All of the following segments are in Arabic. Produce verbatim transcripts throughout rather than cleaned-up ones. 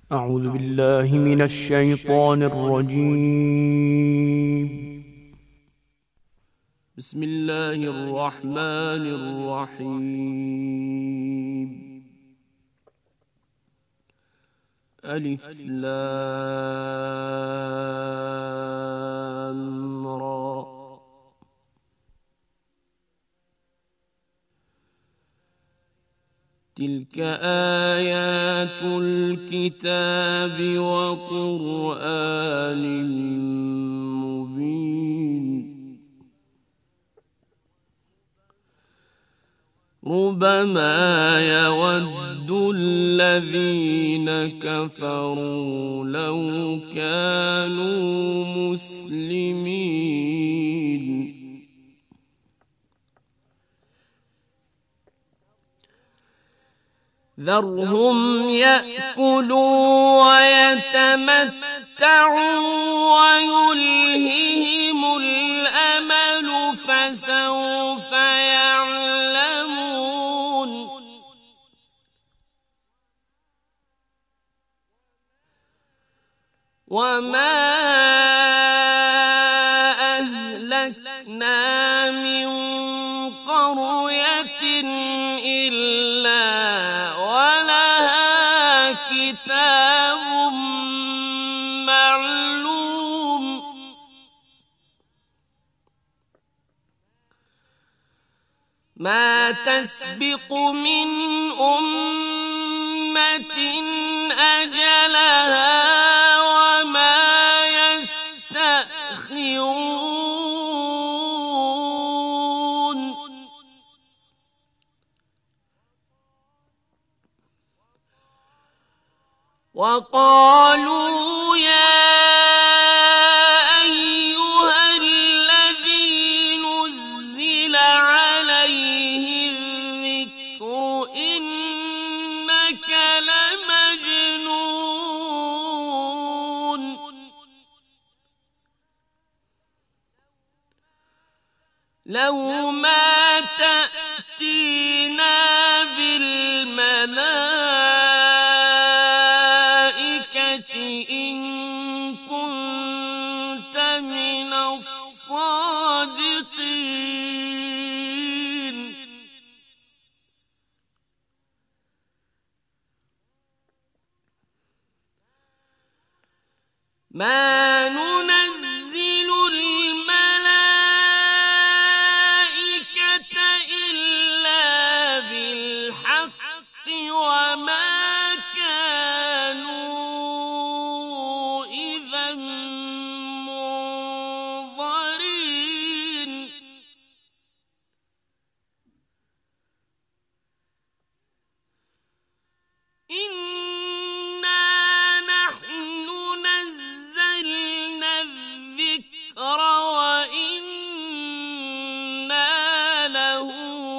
أعوذ بالله من الشيطان الرجيم. بسم الله الرحمن الرحيم. ألف لام را. تلك آيات الكتاب وقرآن مبين. ربما يود الذين كفروا لو كانوا مسلمين. ذرهم يأكلوا ويتمتعوا ويلههم الأمل فسوف يعلمون. وما أهلكنا من قرية إلا ولها كتاب معلوم. ما تسبق من أمة أجلها وما يستأخرون. وقالوا يا أيها الذي نزل عليه الذكر إنك لمجنون. لو ما تأتينا بالملائكة إن كنت من الصادقين. ما ننزل الملائكة إلا بالحق وما كانوا إذا منظرين. إنا نحن نزلنا الذكر وإنا له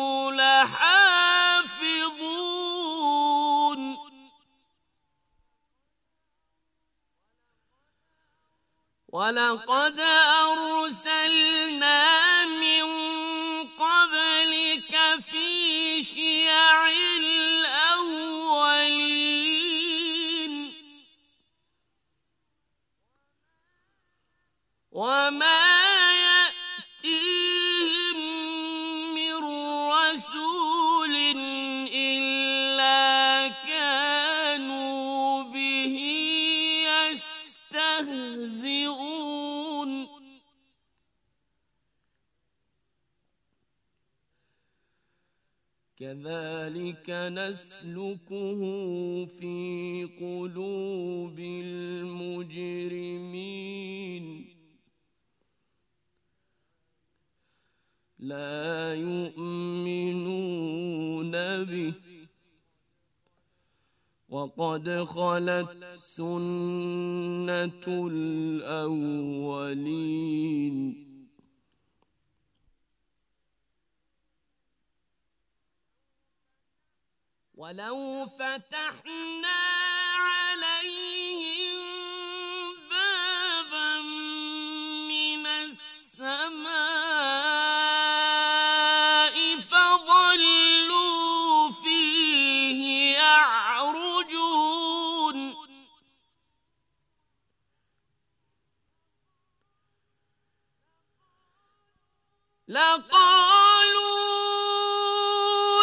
لحافظون. ولقد أرسلنا من قبلك في شيع الأولين. وما يأتيهم من رسول إلا كانوا به يستهزئون. كذلك نسلكه في قلوب المجرمين. لا يؤمنون به وقد خلت سنة الأولين. ولو فتحنا عليهم بابا من السماء فظلوا فيه يعرجون. لقالوا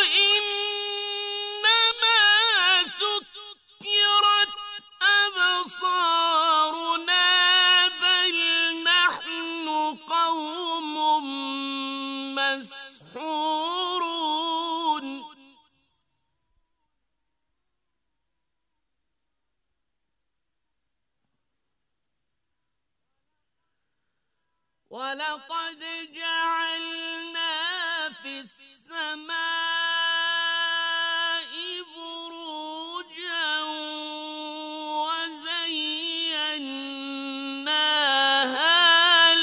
إنما سكرت أبصارنا بل نحن قوم مسحورون ولقد جعلنا في السماء بروجا وزيناها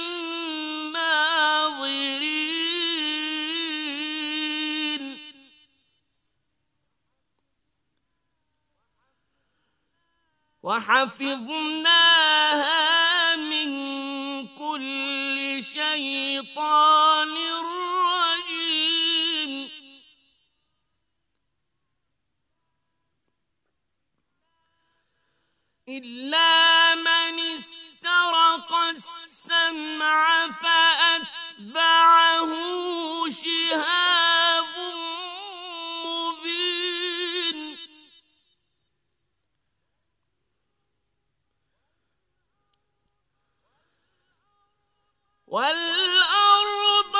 للناظرين وحفظناها من كل شيطان رجيم إلا من استرق السمع فأتبعه شهاب مبين والأرض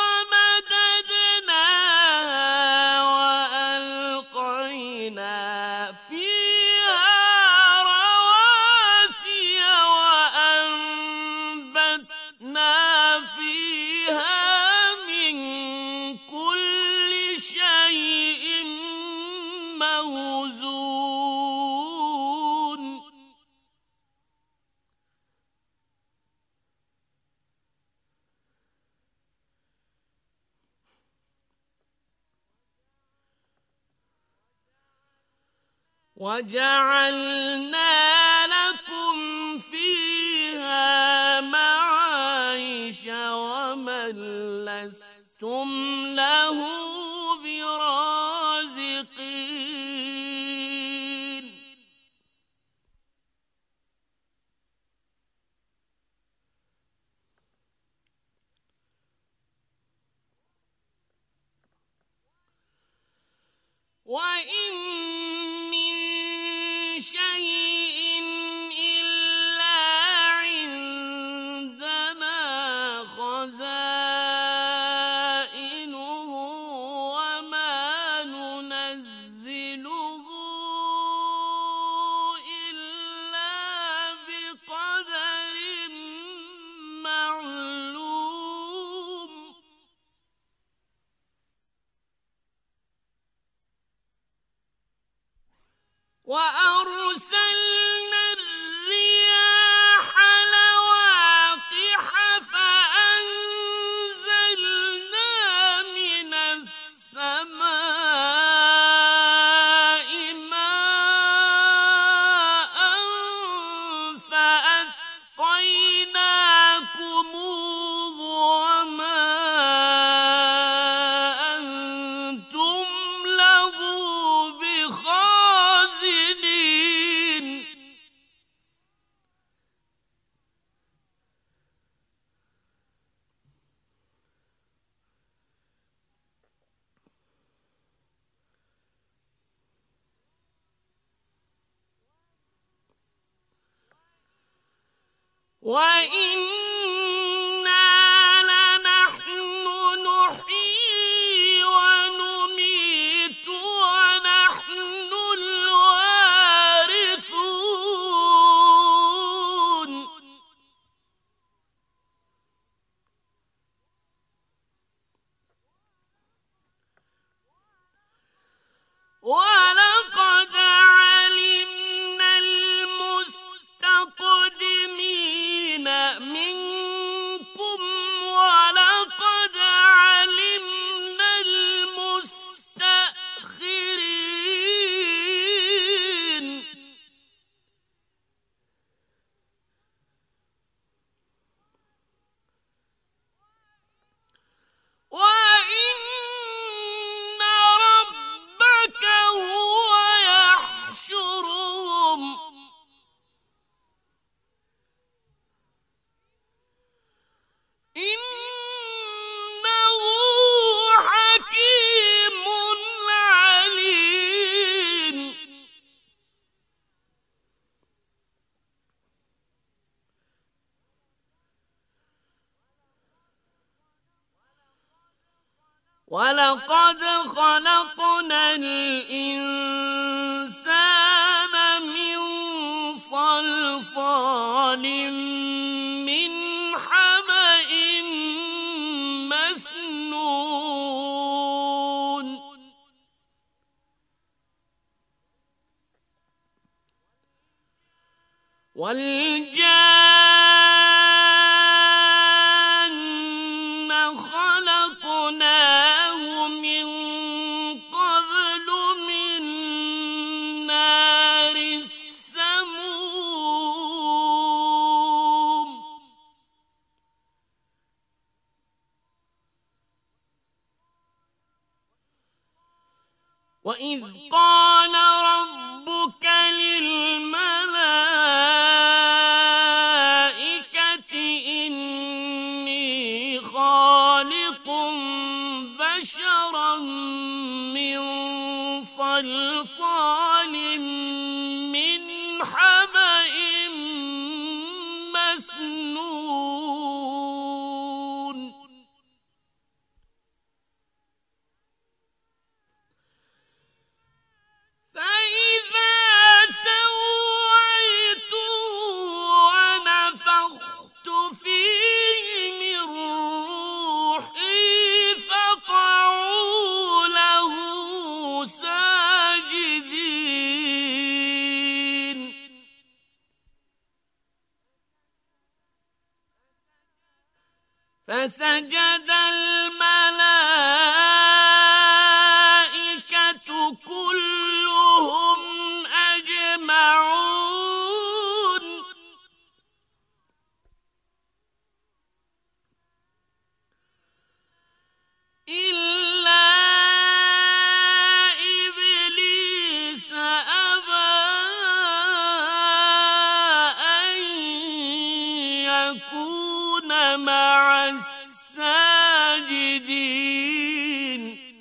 مددناها وألقينا فيها رواسي وأنبتنا فيها من كل شيء موزون وجعلنا لكم فيها معايش ومن لستم له برازقين وإن من شيء وَلَقَدْ خَلَقْنَا الْإِنسَانَ مِنْ صَلْصَالٍ مِنْ حَمَإٍ مَسْنُونٍ وَالْجَانَّ خَلَقْنَاهُ مِنْ قَبْلُ مِنْ نَارِ السَّمُومِ وَإِذْ قَالَ رَبُّكَ لِلْمَلَائِكَةِ إِنِّي خَالِقٌ بَشَرًا مِّن صَلْصَالٍ مِّنْ حَمَإٍ مَّسْنُونٍ فَإِذَا سَوَّيْتُهُ وَنَفَخْتُ فِيهِ مِن رُّوحِي فَقَعُوا لَهُ سَاجِدِينَ فَسَجَدَ الْمَلَائِكَةُ كُلُّهُمْ أَجْمَعُونَ إِلَّا إِبْلِيسَ أَبَىٰ أَن يَكُونَ مَعَ السَّاجِدِينَ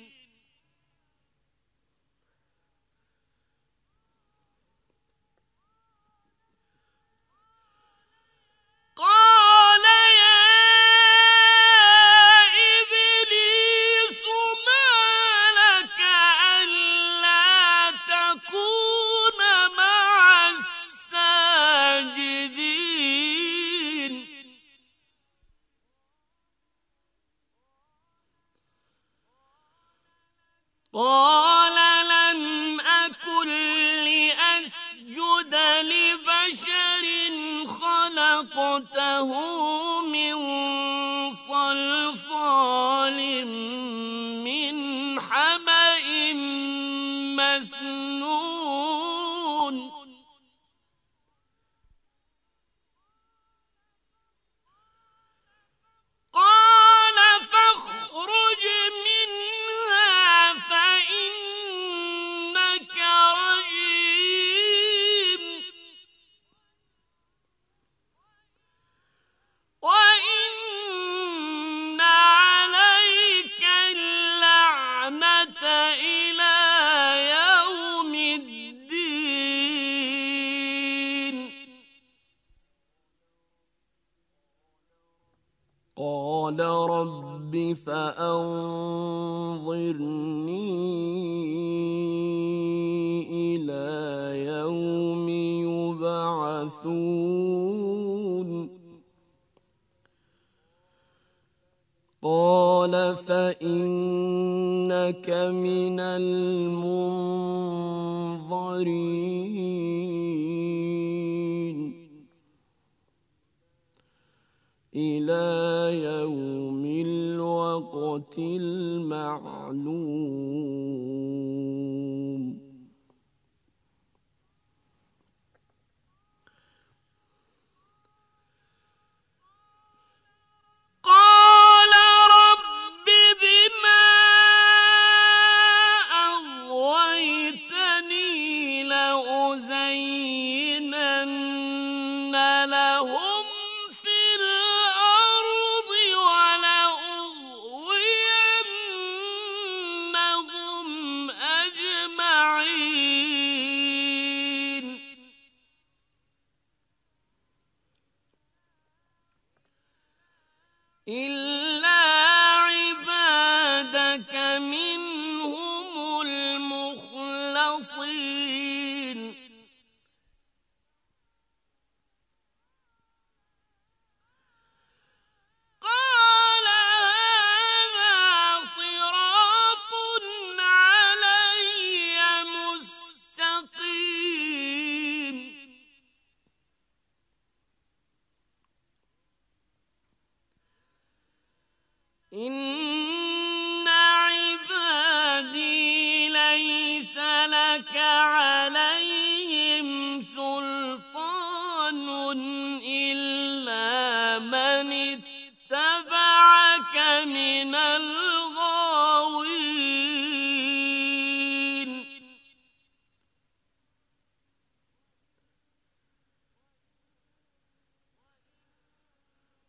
قَالَ يَا إِبْلِيسُ مَا لَكَ أَلَّا تَكُونَ مَعَ السَّاجِدِينَ قَالَ لَمْ أَكُن لِّأَسْجُدَ لِبَشَرٍ خَلَقْتَهُ مِن صَلْصَالٍ مِّنْ حَمَإٍ مَّسْنُونٍ قَالَ فَاخْرُجْ مِنْهَا فَإِنَّكَ رَجِيمٌ وَإِنَّ عَلَيْكَ اللَّعْنَةَ إِلَىٰ يَوْمِ الدِّينِ قَالَ رَبِّ فَأَنظِرْنِي إِلَىٰ يَوْمِ يُبْعَثُونَ قَالَ فَإِنَّكَ مِنَ الْمُنظَرِينَ إِلَىٰ يَوْمِ الْوَقْتِ الْمَعْلُومِ قَالَ رَبِّ بِمَا أَغْوَيْتَنِي لَأُزَيِّنَنَّ لَهُمْ فِي الْأَرْضِ وَلَأُغْوِيَنَّهُمْ أَجْمَعِينَ إِلَّا عِبَادَكَ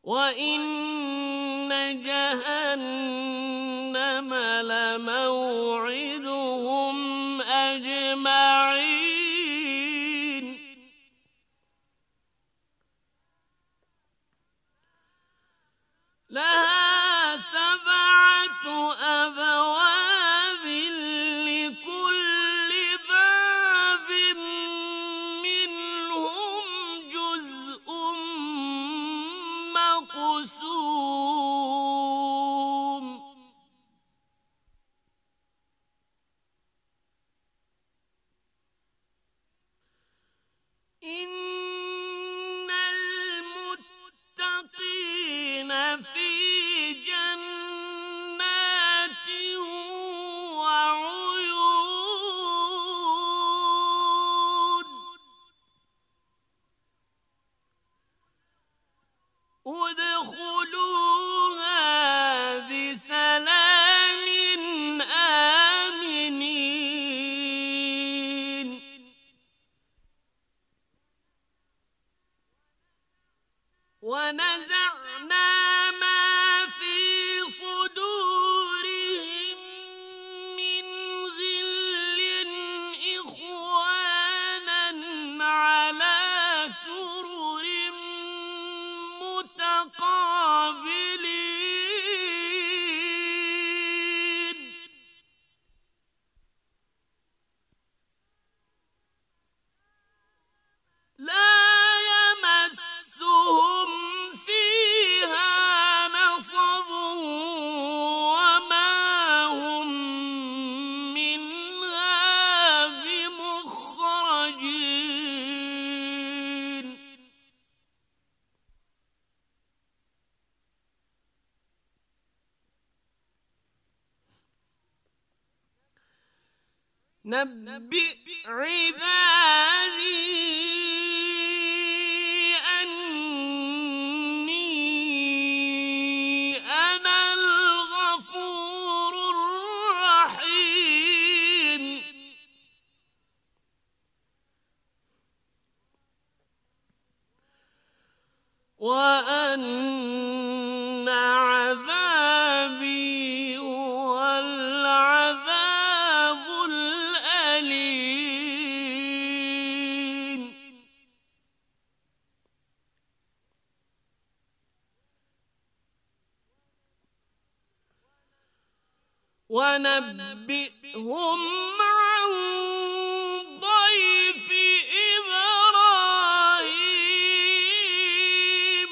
وإن جهنم لموعدهم أجمعين لها سبعة أبواب لكل باب منهم جزء مقسوم إن المتقين في جنات وعيون ادخلوها بسلام آمنين ونزعنا ما في صدورهم من غل إخوانا على سرر متقابلين لا يمسهم فيها نصب وما هم منها بمخرجين نبئ عبادي أني أنا الغفور الرحيم وأن عذابي هو العذاب الأليم ونبئهم عن ضيف إبراهيم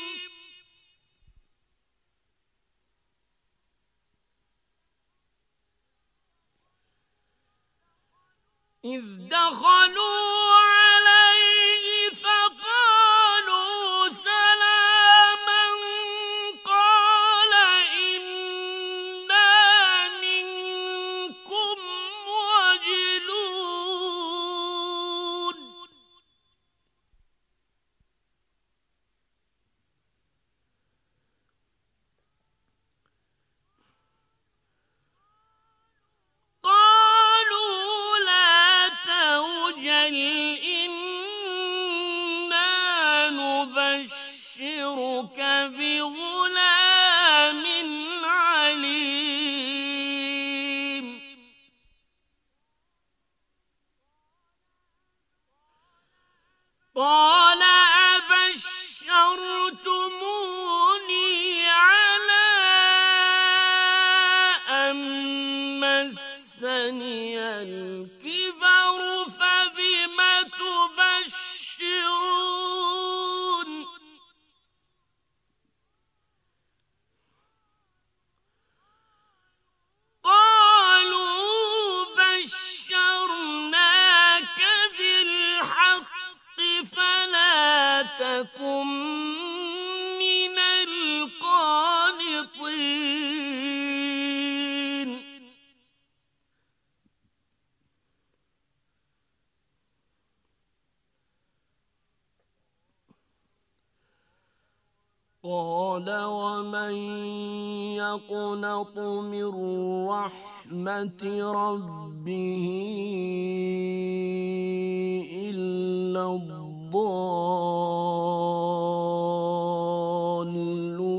إذ دخلوا عليه فقالوا سلاما قال إنا منكم وجلون قالوا لا توجل إنا نبشرك بغلام عليم قال أبشرتموني على أن مسني الكبر فبم تبشرون قالوا بشرناك بالحق فلا تكن من القانطين قال ومن يقنط من رحمة ربه إلا الضالون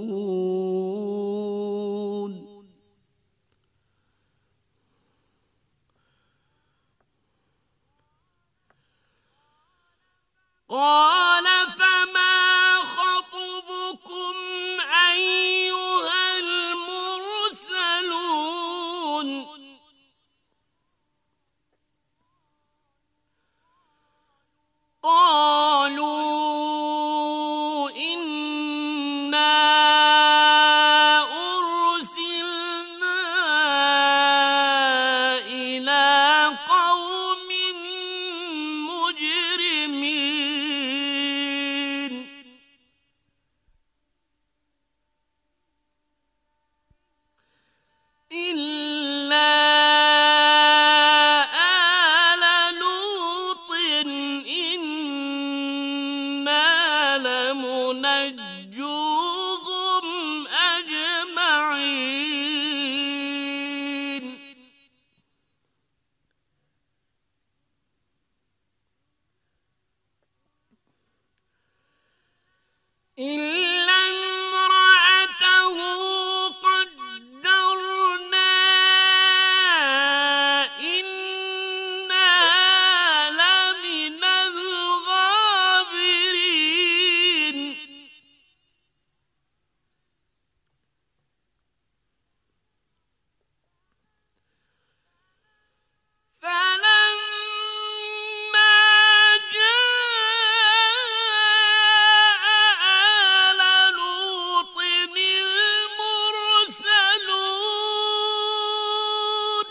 نجوهم أجمعين إلا امرأته قدرنا إنها لمن الغابرين فلما جاء آل لوط المرسلون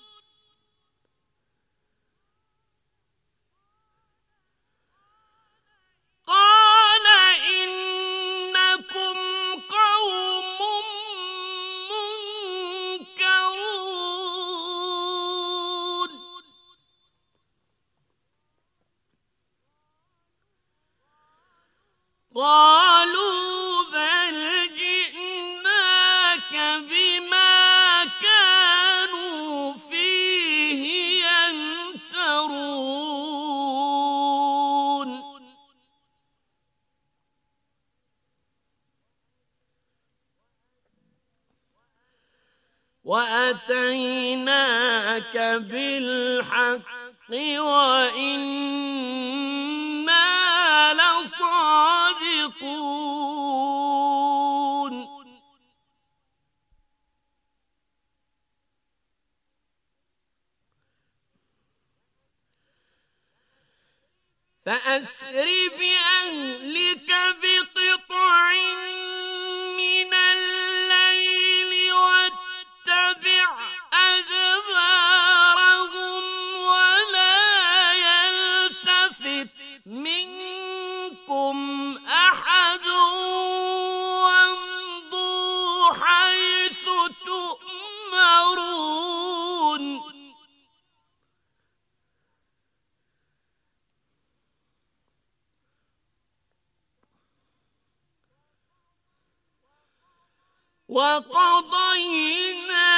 قال إنكم قوم منكرون قالوا بل جئناك بما كانوا فيه يمترون وأتيناك بالحق وإنا لصادقون فأسر بأهلك بقطع من الليل واتبع أدبارهم ولا يلتفت منكم أحد وامضوا حيث تؤمرون وقضينا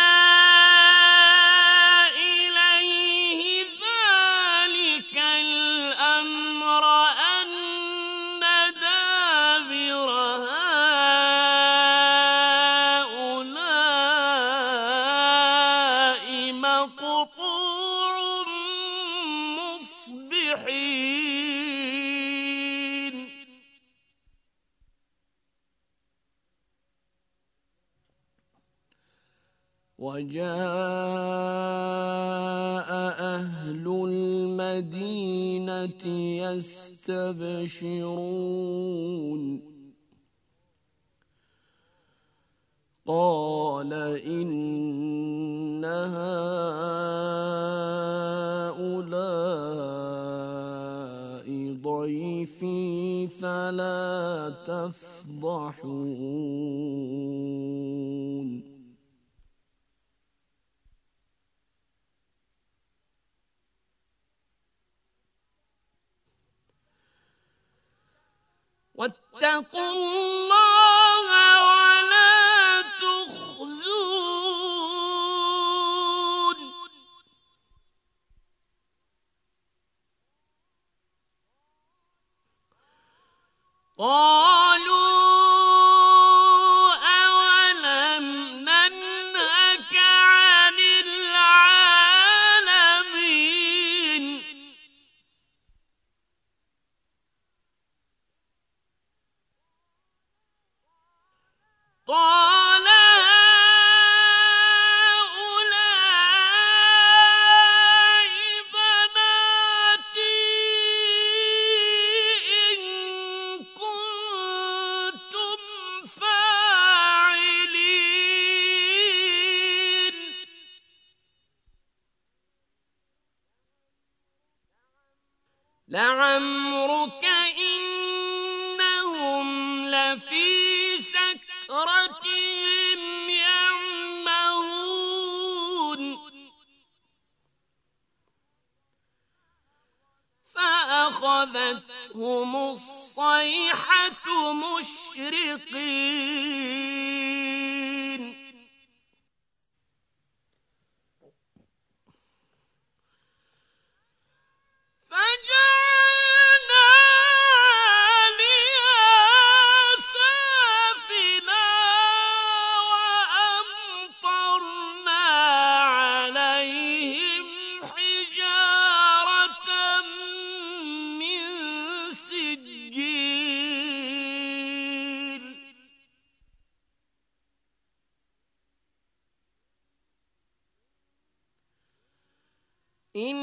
إليه ذلك الأمر أن دابر هؤلاء مقطوع مصبحين وجاء أهل المدينة يستبشرون قال إن هؤلاء ضيفي فلا تفضحون واتقوا الله ولا تخزون قالوا أولم ننهك عن العالمين قال هؤلاء بناتي إن كنتم فاعلين لعمرك إنهم لفي سكرتهم يعمهون فأخذتهم الصيحة الصيحة مشرقين فجعلنا عاليها سافلها وأمطرنا عليهم حجارة من سجيل إن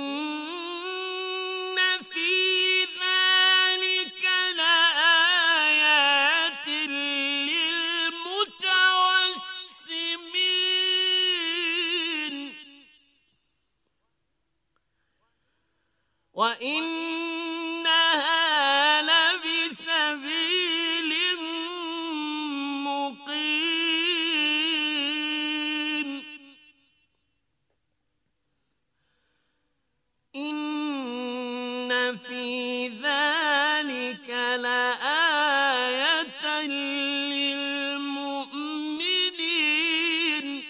في ذلك لآيات للمتوسمين وإنها لبسبيل مقيم إن في ذلك لآية للمؤمنين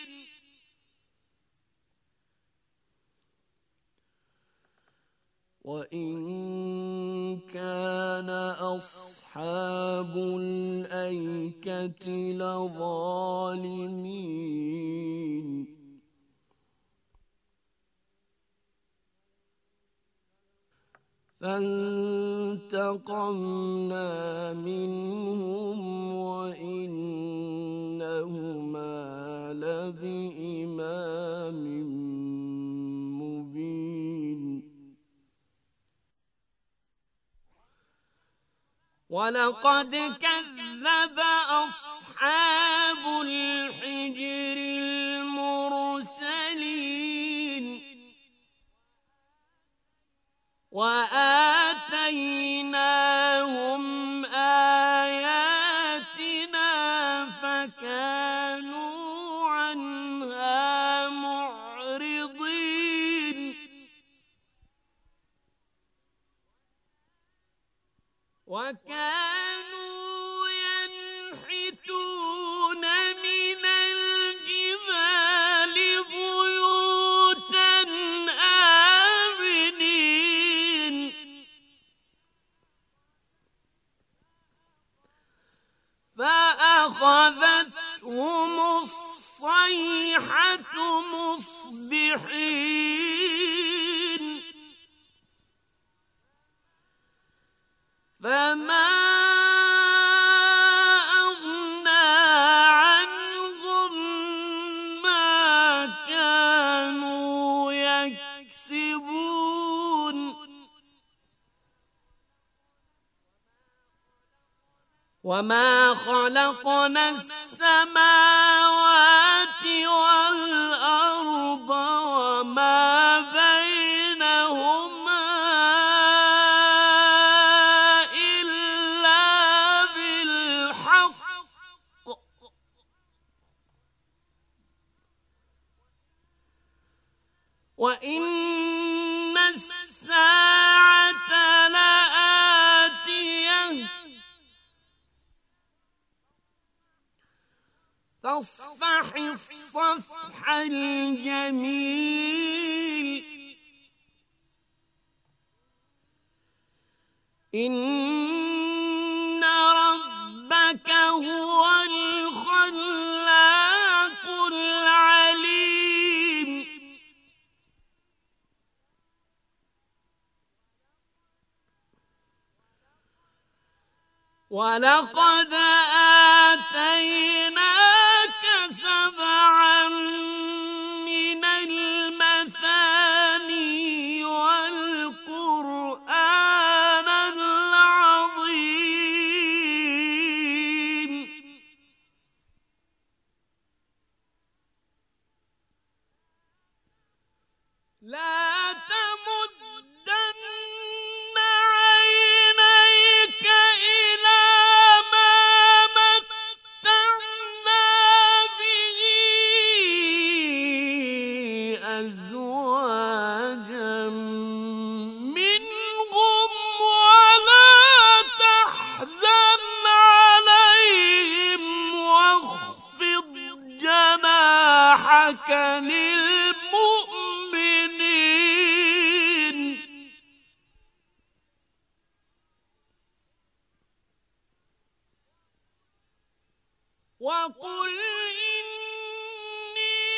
وإن كان أصحاب الأيكة لظالمين فانتقمنا منهم وإنهما لبإمام مبين ولقد كذب أصحاب الحجر المرسلين وآتيناهم آياتنا فكانوا عنها معرضين وكانوا ينحتون من الجبال بيوتا آمنين فأخذتهم الصيحة مصبحين فما أغنى عنهم ما كانوا يكسبون وما خلقنا السماوات والأرض وما بينهما إلا بالحق وإن الساعة لآتية فاصفح الصفح الجميل إن ربك هو الخلاق العليم ولقد آتيناك سبعا من المثاني والقرآن العظيم لا تمدن عينيك إلى ما متعنا وَنُصْرَتَكَ لِلْمُؤْمِنِينَ وَقُلْ إِنِّي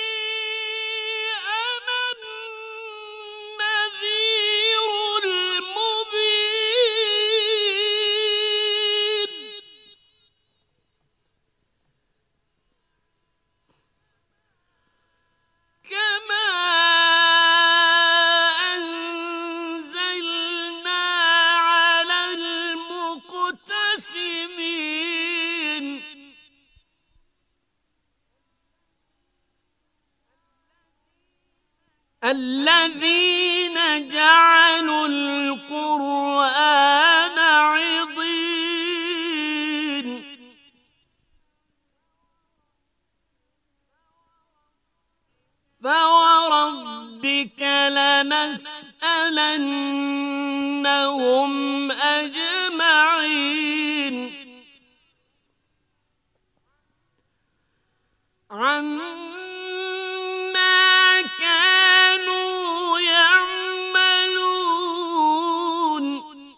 أَنَا النَّذِيرُ الْمُبِينُ كَمَا أَنزَلْنَا عَلَى الْمُقْتَسِمِينَ الَّذِينَ جَعَلُوا الْقُرْآنَ عِضِينَ فَوَرَبِّكَ لَنَسْأَلَنَّهُمْ أَجْمَعِينَ عَمَّا كَانُوا يَعْمَلُونَ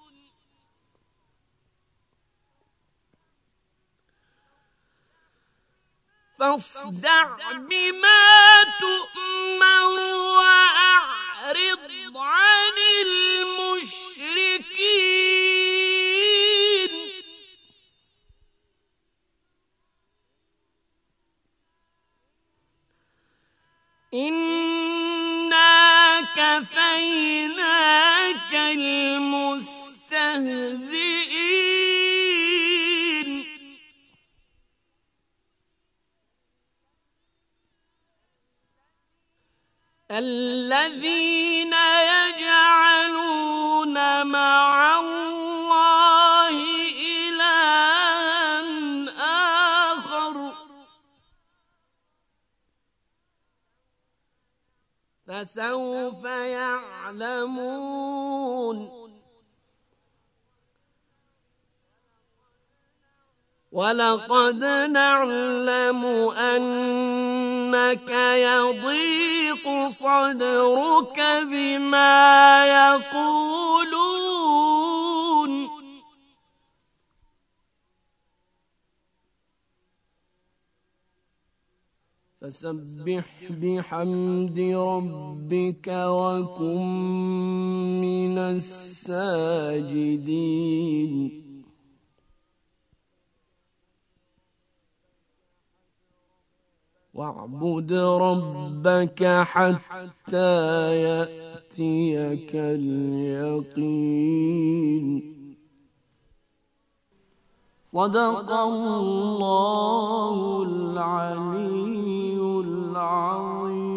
فاصدع بما تؤمر وأعرض عن المشركين إنا كفيناك المستهزئين الذين يجعلون مع الله إلها آخر فسوف يعلمون وَلَقَدْ نَعْلَمُ أَنَّكَ يَضِيقُ صَدْرُكَ بِمَا يَقُولُونَ فَسَبِّحْ بِحَمْدِ رَبِّكَ وَكُن مِّنَ السَّاجِدِينَ وَاعْبُدْ رَبَّكَ حَتَّى يَأْتِيَكَ الْيَقِينُ. صدق الله العلي العظيم.